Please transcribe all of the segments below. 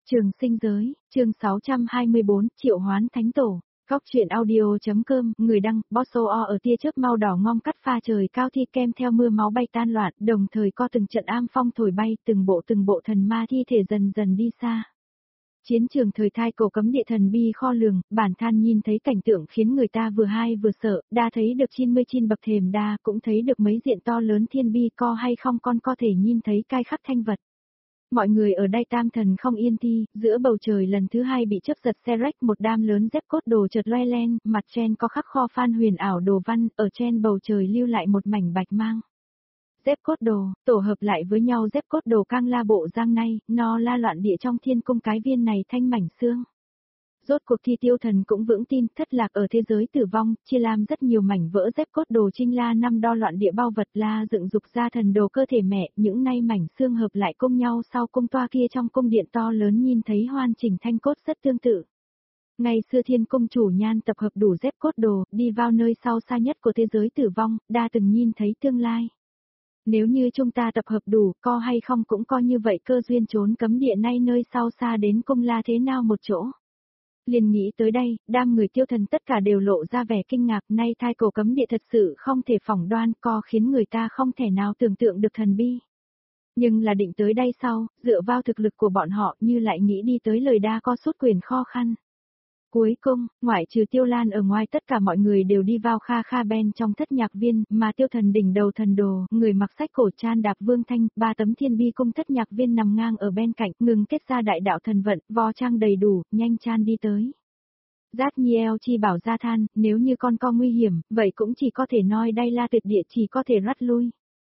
Trường sinh giới, chương 624, triệu hoán thánh tổ. Góc truyện audio.com, người đăng, Bosso ở tia chớp màu đỏ ngom cắt pha trời cao thi kem theo mưa máu bay tan loạn, đồng thời có từng trận am phong thổi bay, từng bộ thần ma thi thể dần dần đi xa. Chiến trường thời thai cổ cấm địa thần bi kho lường, bản than nhìn thấy cảnh tượng khiến người ta vừa hai vừa sợ, đa thấy được 99 bậc thềm đa, cũng thấy được mấy diện to lớn thiên bi co hay không con có thể nhìn thấy cai khắc thanh vật. Mọi người ở đây tam thần không yên thi, giữa bầu trời lần thứ hai bị chớp giật xe rách một đám lớn dép cốt đồ chợt loe len, mặt trên có khắc kho phan huyền ảo đồ văn, ở trên bầu trời lưu lại một mảnh bạch mang. Dép cốt đồ, tổ hợp lại với nhau dép cốt đồ cang la bộ giang nay, no la loạn địa trong thiên cung cái viên này thanh mảnh xương. Rốt cuộc thi tiêu thần cũng vững tin thất lạc ở thế giới tử vong, chia làm rất nhiều mảnh vỡ dép cốt đồ trinh la năm đo loạn địa bao vật la dựng dục ra thần đồ cơ thể mẹ, những nay mảnh xương hợp lại cùng nhau sau cung toa kia trong cung điện to lớn nhìn thấy hoàn chỉnh thanh cốt rất tương tự. Ngày xưa thiên cung chủ nhan tập hợp đủ dép cốt đồ, đi vào nơi sau xa nhất của thế giới tử vong, đa từng nhìn thấy tương lai. Nếu như chúng ta tập hợp đủ, co hay không cũng coi như vậy cơ duyên trốn cấm địa nay nơi sau xa đến cung la thế nào một chỗ. Liền nghĩ tới đây, đám người tiêu thần tất cả đều lộ ra vẻ kinh ngạc, nay thai cổ cấm địa thật sự không thể phỏng đoan, co khiến người ta không thể nào tưởng tượng được thần bi. Nhưng là định tới đây sau, dựa vào thực lực của bọn họ như lại nghĩ đi tới lời đa co suốt quyền khó khăn. Cuối cùng, ngoại trừ Tiêu Lan ở ngoài tất cả mọi người đều đi vào kha kha ben trong thất nhạc viên, mà tiêu thần đỉnh đầu thần đồ, người mặc sách cổ chan đạp vương thanh, ba tấm thiên bi cung thất nhạc viên nằm ngang ở bên cạnh, ngừng kết ra đại đạo thần vận, vo trang đầy đủ, nhanh chan đi tới. Giác Nhiel chi bảo ra than, nếu như con co nguy hiểm, vậy cũng chỉ có thể nói đây là tuyệt địa chỉ có thể rắt lui.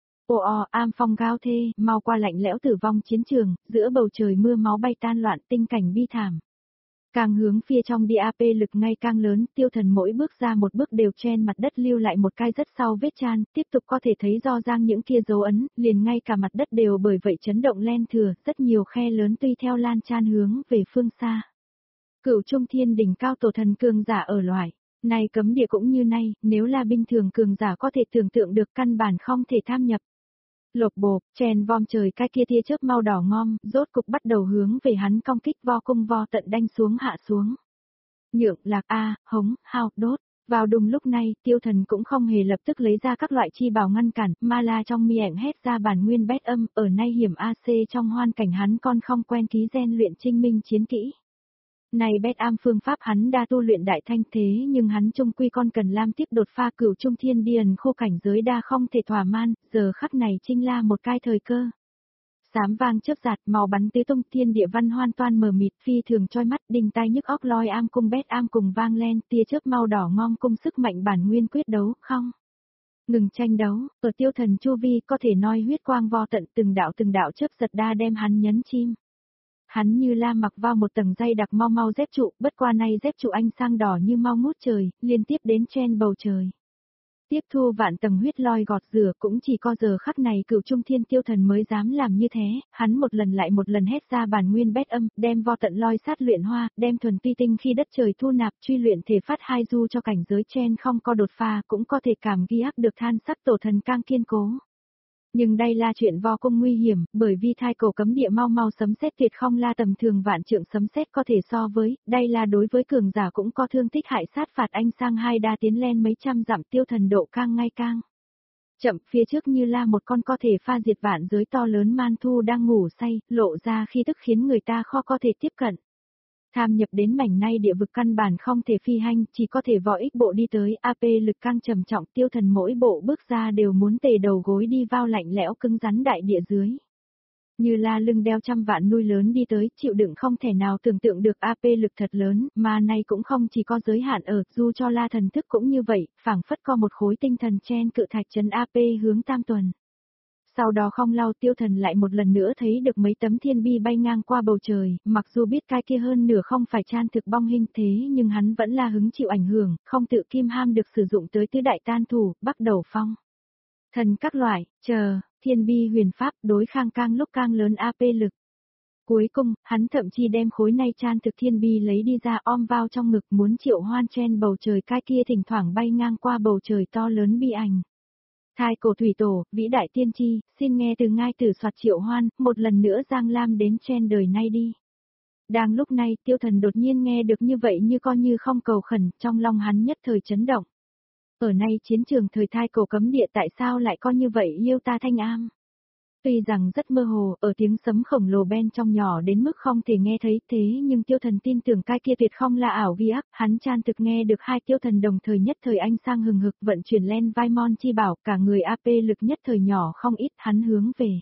Am phong gao thê, mau qua lạnh lẽo tử vong chiến trường, giữa bầu trời mưa máu bay tan loạn tinh cảnh bi thảm. Càng hướng phía trong đi AP lực ngay càng lớn, tiêu thần mỗi bước ra một bước đều trên mặt đất lưu lại một cái rất sau vết chan, tiếp tục có thể thấy do giang những kia dấu ấn, liền ngay cả mặt đất đều bởi vậy chấn động len thừa, rất nhiều khe lớn tuy theo lan chan hướng về phương xa. Cửu trung thiên đỉnh cao tổ thần cường giả ở loại, này cấm địa cũng như nay, nếu là bình thường cường giả có thể tưởng tượng được căn bản không thể tham nhập. Lột bộp, chèn vom trời cái kia tia chớp màu đỏ ngom, rốt cục bắt đầu hướng về hắn công kích vo cung vo tận đanh xuống hạ xuống. Nhượng, lạc hống, hao, đốt. Vào đùng lúc này, tiêu thần cũng không hề lập tức lấy ra các loại chi bảo ngăn cản, mà là trong miệng hét ra bản nguyên bét âm, ở nay hiểm AC trong hoan cảnh hắn con không quen ký gen luyện trinh minh chiến kỹ. Này bét am phương pháp hắn đa tu luyện đại thanh thế nhưng hắn trung quy con cần lam tiếp đột pha cửu trung thiên điền khô cảnh giới đa không thể thỏa man, giờ khắc này trinh la một cái thời cơ. Sám vang chớp giạt màu bắn tứ tung thiên địa văn hoàn toàn mờ mịt phi thường choi mắt đinh tai nhức óc loi am cung bét am cùng vang lên tia chớp màu đỏ ngom cung sức mạnh bản nguyên quyết đấu không. Ngừng tranh đấu, ở tiêu thần chu vi có thể nói huyết quang vo tận từng đạo chớp giật đa đem hắn nhấn chim. Hắn như la mặc vào một tầng dây đặc mau dép trụ, bất qua nay dép trụ anh sang đỏ như mau ngút trời, liên tiếp đến trên bầu trời. Tiếp thu vạn tầng huyết loi gọt rửa cũng chỉ có giờ khắc này cửu trung thiên tiêu thần mới dám làm như thế, hắn một lần lại một lần hét ra bản nguyên bét âm, đem vo tận loi sát luyện hoa, đem thuần ti tinh khi đất trời thu nạp truy luyện thể phát hai du cho cảnh giới trên không có đột phá cũng có thể cảm ghi áp được than sắc tổ thần cang kiên cố. Nhưng đây là chuyện vo cung nguy hiểm, bởi vì thai cổ cấm địa mau sấm sét tuyệt không la tầm thường vạn trượng sấm sét có thể so với, đây là đối với cường giả cũng có thương tích hại sát phạt anh sang hai đa tiến lên mấy trăm dặm tiêu thần độ càng ngay càng. Chậm phía trước như là một con có thể pha diệt vạn giới to lớn man thu đang ngủ say, lộ ra khi tức khiến người ta khó có thể tiếp cận. Tham nhập đến mảnh nay địa vực căn bản không thể phi hành, chỉ có thể võ ích bộ đi tới, AP lực căng trầm trọng tiêu thần mỗi bộ bước ra đều muốn tề đầu gối đi vào lạnh lẽo cứng rắn đại địa dưới. Như là lưng đeo trăm vạn núi lớn đi tới, chịu đựng không thể nào tưởng tượng được AP lực thật lớn, mà nay cũng không chỉ có giới hạn ở, dù cho la thần thức cũng như vậy, phảng phất có một khối tinh thần chen cự thạch trấn AP hướng tam tuần. Sau đó không lâu tiêu thần lại một lần nữa thấy được mấy tấm thiên bi bay ngang qua bầu trời, mặc dù biết cái kia hơn nửa không phải chan thực bong hình thế nhưng hắn vẫn là hứng chịu ảnh hưởng, không tự kim ham được sử dụng tới tứ đại tan thủ, bắt đầu phong. Thần các loại, thiên bi huyền pháp đối khang càng lúc càng lớn AP lực. Cuối cùng, hắn thậm chí đem khối này chan thực thiên bi lấy đi ra om vào trong ngực muốn triệu hoan trên bầu trời cái kia thỉnh thoảng bay ngang qua bầu trời to lớn bi ảnh. Thai cổ thủy tổ, vĩ đại tiên tri, xin nghe từ ngai tử soạt triệu hoan, một lần nữa giang lam đến trên đời nay đi. Đang lúc này tiêu thần đột nhiên nghe được như vậy như coi như không cầu khẩn, trong lòng hắn nhất thời chấn động. Ở nay chiến trường thời thai cổ cấm địa tại sao lại có như vậy yêu ta thanh am? Tuy rằng rất mơ hồ, ở tiếng sấm khổng lồ bên trong nhỏ đến mức không thể nghe thấy thế nhưng tiêu thần tin tưởng cái kia tuyệt không là ảo vi ác, hắn chan thực nghe được hai tiêu thần đồng thời nhất thời anh sang hừng hực vận chuyển len vai mon chi bảo, cả người AP lực nhất thời nhỏ không ít hắn hướng về.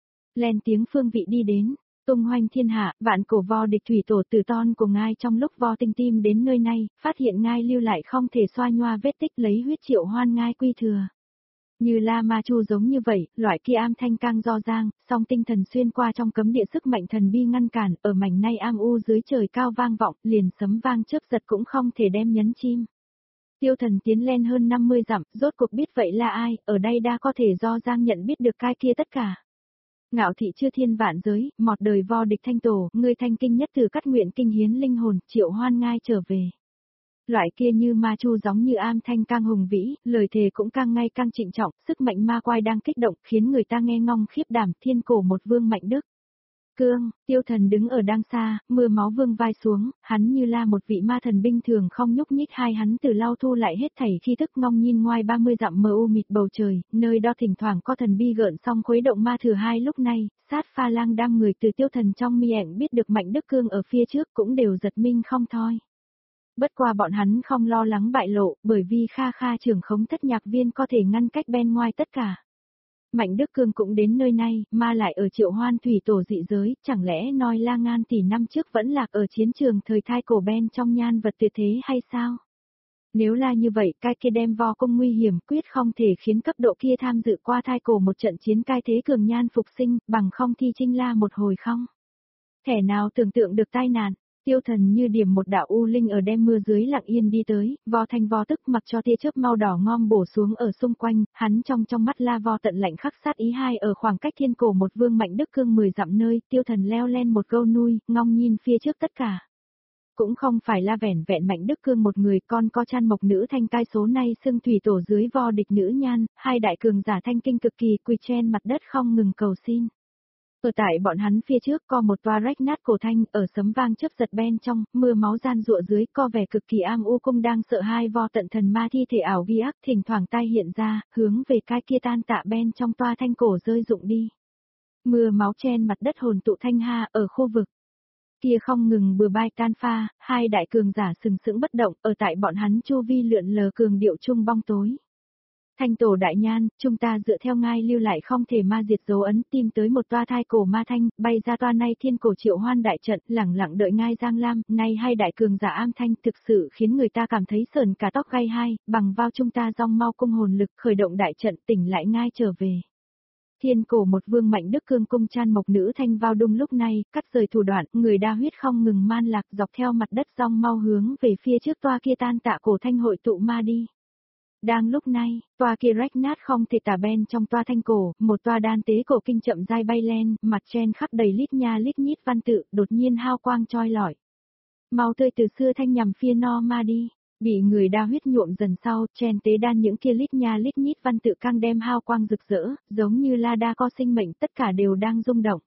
Len tiếng phương vị đi đến, tung hoành thiên hạ, vạn cổ vo địch thủy tổ tử ton của ngài trong lúc vo tinh tim đến nơi này, phát hiện ngài lưu lại không thể xoa nhoa vết tích lấy huyết triệu hoan ngài quy thừa. Như La Ma Chu giống như vậy, loại kia am thanh cang do giang, song tinh thần xuyên qua trong cấm địa sức mạnh thần bi ngăn cản, ở mảnh nay am u dưới trời cao vang vọng, liền sấm vang chớp giật cũng không thể đem nhấn chim. Tiêu thần tiến lên hơn 50 dặm, rốt cuộc biết vậy là ai, ở đây đã có thể do giang nhận biết được cái kia tất cả. Ngạo thị chưa thiên vạn giới, mọt đời vo địch thanh tổ, người thanh kinh nhất từ cắt nguyện kinh hiến linh hồn, triệu hoan ngai trở về. Loại kia như ma chu giống như am thanh càng hùng vĩ, lời thề cũng càng ngay càng trịnh trọng, sức mạnh ma quai đang kích động, khiến người ta nghe ngong khiếp đảm, thiên cổ một vương mạnh đức. Cương, tiêu thần đứng ở đang xa, mưa máu vương vai xuống, hắn như là một vị ma thần binh thường không nhúc nhích hai hắn từ lau thu lại hết thảy khi thức ngong nhìn ngoài 30 dặm mờ u mịt bầu trời, nơi đó thỉnh thoảng có thần bi gợn song khuấy động ma thừa hai lúc này, sát pha lang đam người từ tiêu thần trong mi ảnh biết được mạnh đức cương ở phía trước cũng đều giật minh không thôi. Bất qua bọn hắn không lo lắng bại lộ, bởi vì Kha Kha trưởng khống thất nhạc viên có thể ngăn cách bên ngoài tất cả. Mạnh Đức Cương cũng đến nơi này, mà lại ở Triệu Hoan thủy tổ dị giới, chẳng lẽ nói La Ngan tỷ năm trước vẫn lạc ở chiến trường thời thai cổ ben trong nhan vật tuyệt thế hay sao? Nếu là như vậy, cái kia đem vo công nguy hiểm quyết không thể khiến cấp độ kia tham dự qua thai cổ một trận chiến cai thế cường nhan phục sinh, bằng không thi trinh la một hồi không? Thể nào tưởng tượng được tai nạn? Tiêu thần như điểm một đạo u linh ở đêm mưa dưới lặng yên đi tới, vo thanh vo tức mặc cho tia chớp mau đỏ ngom bổ xuống ở xung quanh, hắn trong mắt la vo tận lạnh khắc sát ý hai ở khoảng cách thiên cổ một vương mạnh đức cương 10 dặm nơi, tiêu thần leo lên một câu nuôi, ngong nhìn phía trước tất cả. Cũng không phải là vẻn vẹn mạnh đức cương một người con có chăn mộc nữ thanh cai số này xưng thủy tổ dưới vo địch nữ nhan, hai đại cường giả thanh kinh cực kỳ quỳ trên mặt đất không ngừng cầu xin. Ở tại bọn hắn phía trước có một toa rách nát cổ thanh, ở sấm vang chớp giật bên trong, mưa máu gian rụa dưới, có vẻ cực kỳ am u cung đang sợ hai vo tận thần ma thi thể ảo vi ác, thỉnh thoảng tai hiện ra, hướng về cái kia tan tạ bên trong toa thanh cổ rơi rụng đi. Mưa máu chen mặt đất hồn tụ thanh ha ở khu vực kia không ngừng bừa bai tan pha, hai đại cường giả sừng sững bất động, ở tại bọn hắn chu vi lượn lờ cường điệu trung bóng tối. Thanh tổ đại nhan, chúng ta dựa theo ngai lưu lại không thể ma diệt dấu ấn, tìm tới một toa thai cổ ma thanh, bay ra toa này thiên cổ Triệu Hoan đại trận, lẳng lặng đợi ngai Giang Lam, nay hai đại cường giả am thanh thực sự khiến người ta cảm thấy sờn cả tóc gai hai, bằng vào chúng ta dòng mau cung hồn lực khởi động đại trận tỉnh lại ngai trở về. Thiên cổ một vương mạnh đức cương cung chan mộc nữ thanh vào đúng lúc này, cắt rời thủ đoạn, người đa huyết không ngừng man lạc dọc theo mặt đất dòng mau hướng về phía trước toa kia tan tạ cổ thanh hội tụ ma đi. Đang lúc này, toa kia rách nát không thể tả bên trong toa thanh cổ, một toa đan tế cổ kinh chậm dai bay lên, mặt trên khắc đầy lít nha lít nhít văn tự, đột nhiên hao quang choi lọi. Máu tươi từ xưa thanh nhằm phía no ma đi, bị người đa huyết nhuộm dần sau, chen tế đan những kia lít nha lít nhít văn tự càng đem hao quang rực rỡ, giống như la đa có sinh mệnh tất cả đều đang rung động.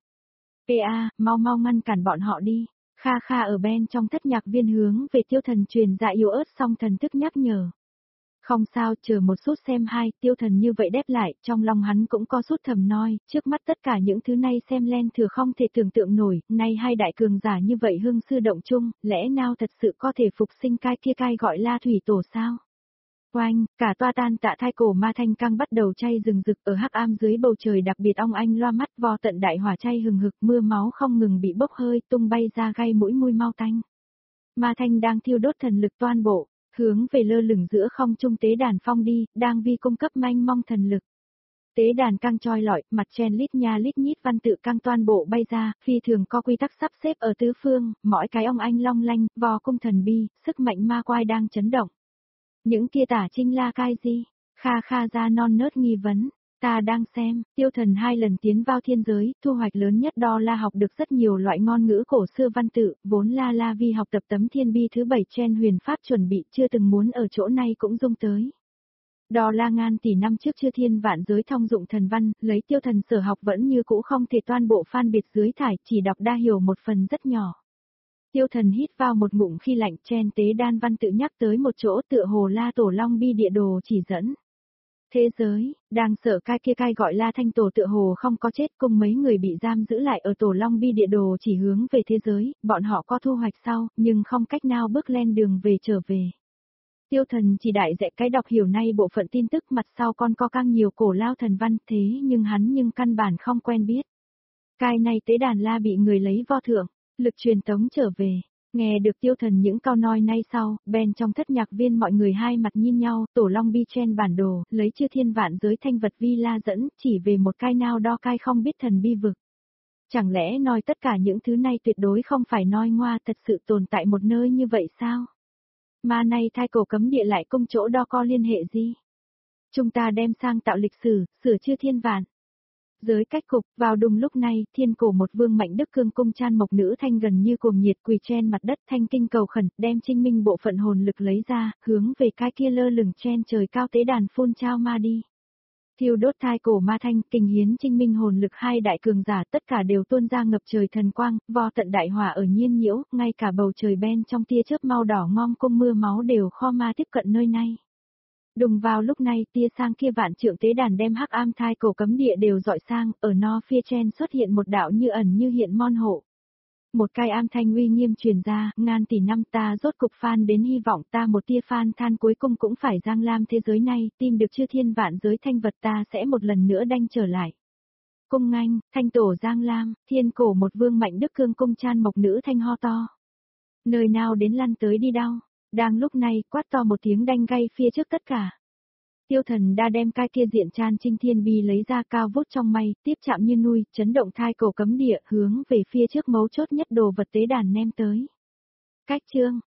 PA, mau mau ngăn cản bọn họ đi. Kha Kha ở bên trong thất nhạc viên hướng về tiêu thần truyền dạ yếu ớt song thần thức nhắc nhở. Không sao, chờ một chút xem hai, tiêu thần như vậy đáp lại, trong lòng hắn cũng có chút thầm nói, trước mắt tất cả những thứ này xem lên thừa không thể tưởng tượng nổi, nay hai đại cường giả như vậy hương sư động chung, lẽ nào thật sự có thể phục sinh cái kia cai gọi la thủy tổ sao? Oanh, cả toa tan tạ thai cổ ma thanh căng bắt đầu chay rừng rực ở hắc am dưới bầu trời đặc biệt ong anh loa mắt vo tận đại hỏa chay hừng hực mưa máu không ngừng bị bốc hơi tung bay ra gai mũi mùi mau tanh. Ma thanh đang thiêu đốt thần lực toan bộ. Hướng về lơ lửng giữa không trung tế đàn phong đi, đang vi cung cấp manh mong thần lực. Tế đàn căng choi lọi, mặt chen lít nha lít nhít văn tự căng toan bộ bay ra, phi thường có quy tắc sắp xếp ở tứ phương, mỗi cái ông anh long lanh, vò cung thần bi, sức mạnh ma quai đang chấn động. Những kia tả trinh la cai gì? Kha Kha ra non nớt nghi vấn. Ta đang xem, tiêu thần 2 lần tiến vào thiên giới, thu hoạch lớn nhất đó là học được rất nhiều loại ngôn ngữ cổ xưa văn tự, vốn la vi học tập tấm thiên bi thứ 7 trên huyền pháp chuẩn bị chưa từng muốn ở chỗ này cũng dung tới. Đó là ngàn tỷ năm trước chưa thiên vạn giới thông dụng thần văn, lấy tiêu thần sở học vẫn như cũ không thể toàn bộ phan biệt dưới thải, chỉ đọc đa hiểu một phần rất nhỏ. Tiêu Thần hít vào một ngụm khi lạnh, chen tế đan văn tự nhắc tới một chỗ tựa hồ La Tổ Long Bi địa đồ chỉ dẫn. Thế giới, đang sợ cái cai gọi La Thanh Tổ tựa hồ không có chết, cùng mấy người bị giam giữ lại ở Tổ Long Bi địa đồ chỉ hướng về thế giới, bọn họ có thu hoạch sau, nhưng không cách nào bước lên đường về trở về. Tiêu Thần chỉ đại dạy cái đọc hiểu nay bộ phận tin tức, mặt sau còn có càng nhiều cổ lao thần văn, thế nhưng hắn căn bản không quen biết. Cái này tế đàn La bị người lấy vo thượng, lực truyền tống trở về. Nghe được Tiêu Thần những câu nói nay sau, bèn trong thất nhạc viên mọi người hai mặt nhìn nhau, Tổ Long Bi trên bản đồ, lấy chư thiên vạn giới thanh vật vi la dẫn, chỉ về một cái nào đo cái không biết thần bi vực. Chẳng lẽ nói tất cả những thứ này tuyệt đối không phải nói ngoa, thật sự tồn tại một nơi như vậy sao? Mà này thai cổ cấm địa lại công chỗ đo co liên hệ gì? Chúng ta đem sang tạo lịch sử, sửa chư thiên vạn. Giới cách cục, vào đúng lúc này, thiên cổ một vương mạnh đức cương cung chan mộc nữ thanh gần như cuồng nhiệt quỳ trên mặt đất thanh kinh cầu khẩn, đem trinh minh bộ phận hồn lực lấy ra, hướng về cái kia lơ lửng trên trời cao tế đàn phun trao ma đi. Thiêu đốt thai cổ ma thanh, kinh hiến trinh minh hồn lực hai đại cường giả tất cả đều tuôn ra ngập trời thần quang, vo tận đại hỏa ở nhiên nhiễu, ngay cả bầu trời ben trong tia chớp mau đỏ ngom cung mưa máu đều kho ma tiếp cận nơi này. Đùng vào lúc này tia sang kia vạn trượng tế đàn đem hắc am thai cổ cấm địa đều dọi sang, ở no phía trên xuất hiện một đạo như ẩn như hiện mon hộ. Một cái am thanh uy nghiêm truyền ra, ngàn tỷ năm ta rốt cục phan đến hy vọng ta một tia phan than cuối cùng cũng phải giang lam thế giới này, tìm được chư thiên vạn giới thanh vật ta sẽ một lần nữa đanh trở lại. Cung nganh, thanh tổ giang lam, thiên cổ một vương mạnh đức cương cung chan mộc nữ thanh ho to. Nơi nào đến lăn tới đi đâu? Đang lúc này, quát to một tiếng đanh gay phía trước tất cả. Tiêu Thần đã đem cái kia diện chan trinh thiên bi lấy ra cao vút trong mây, tiếp chạm như nuôi, chấn động thai cổ cấm địa, hướng về phía trước mấu chốt nhất đồ vật tế đàn nem tới. Cách chương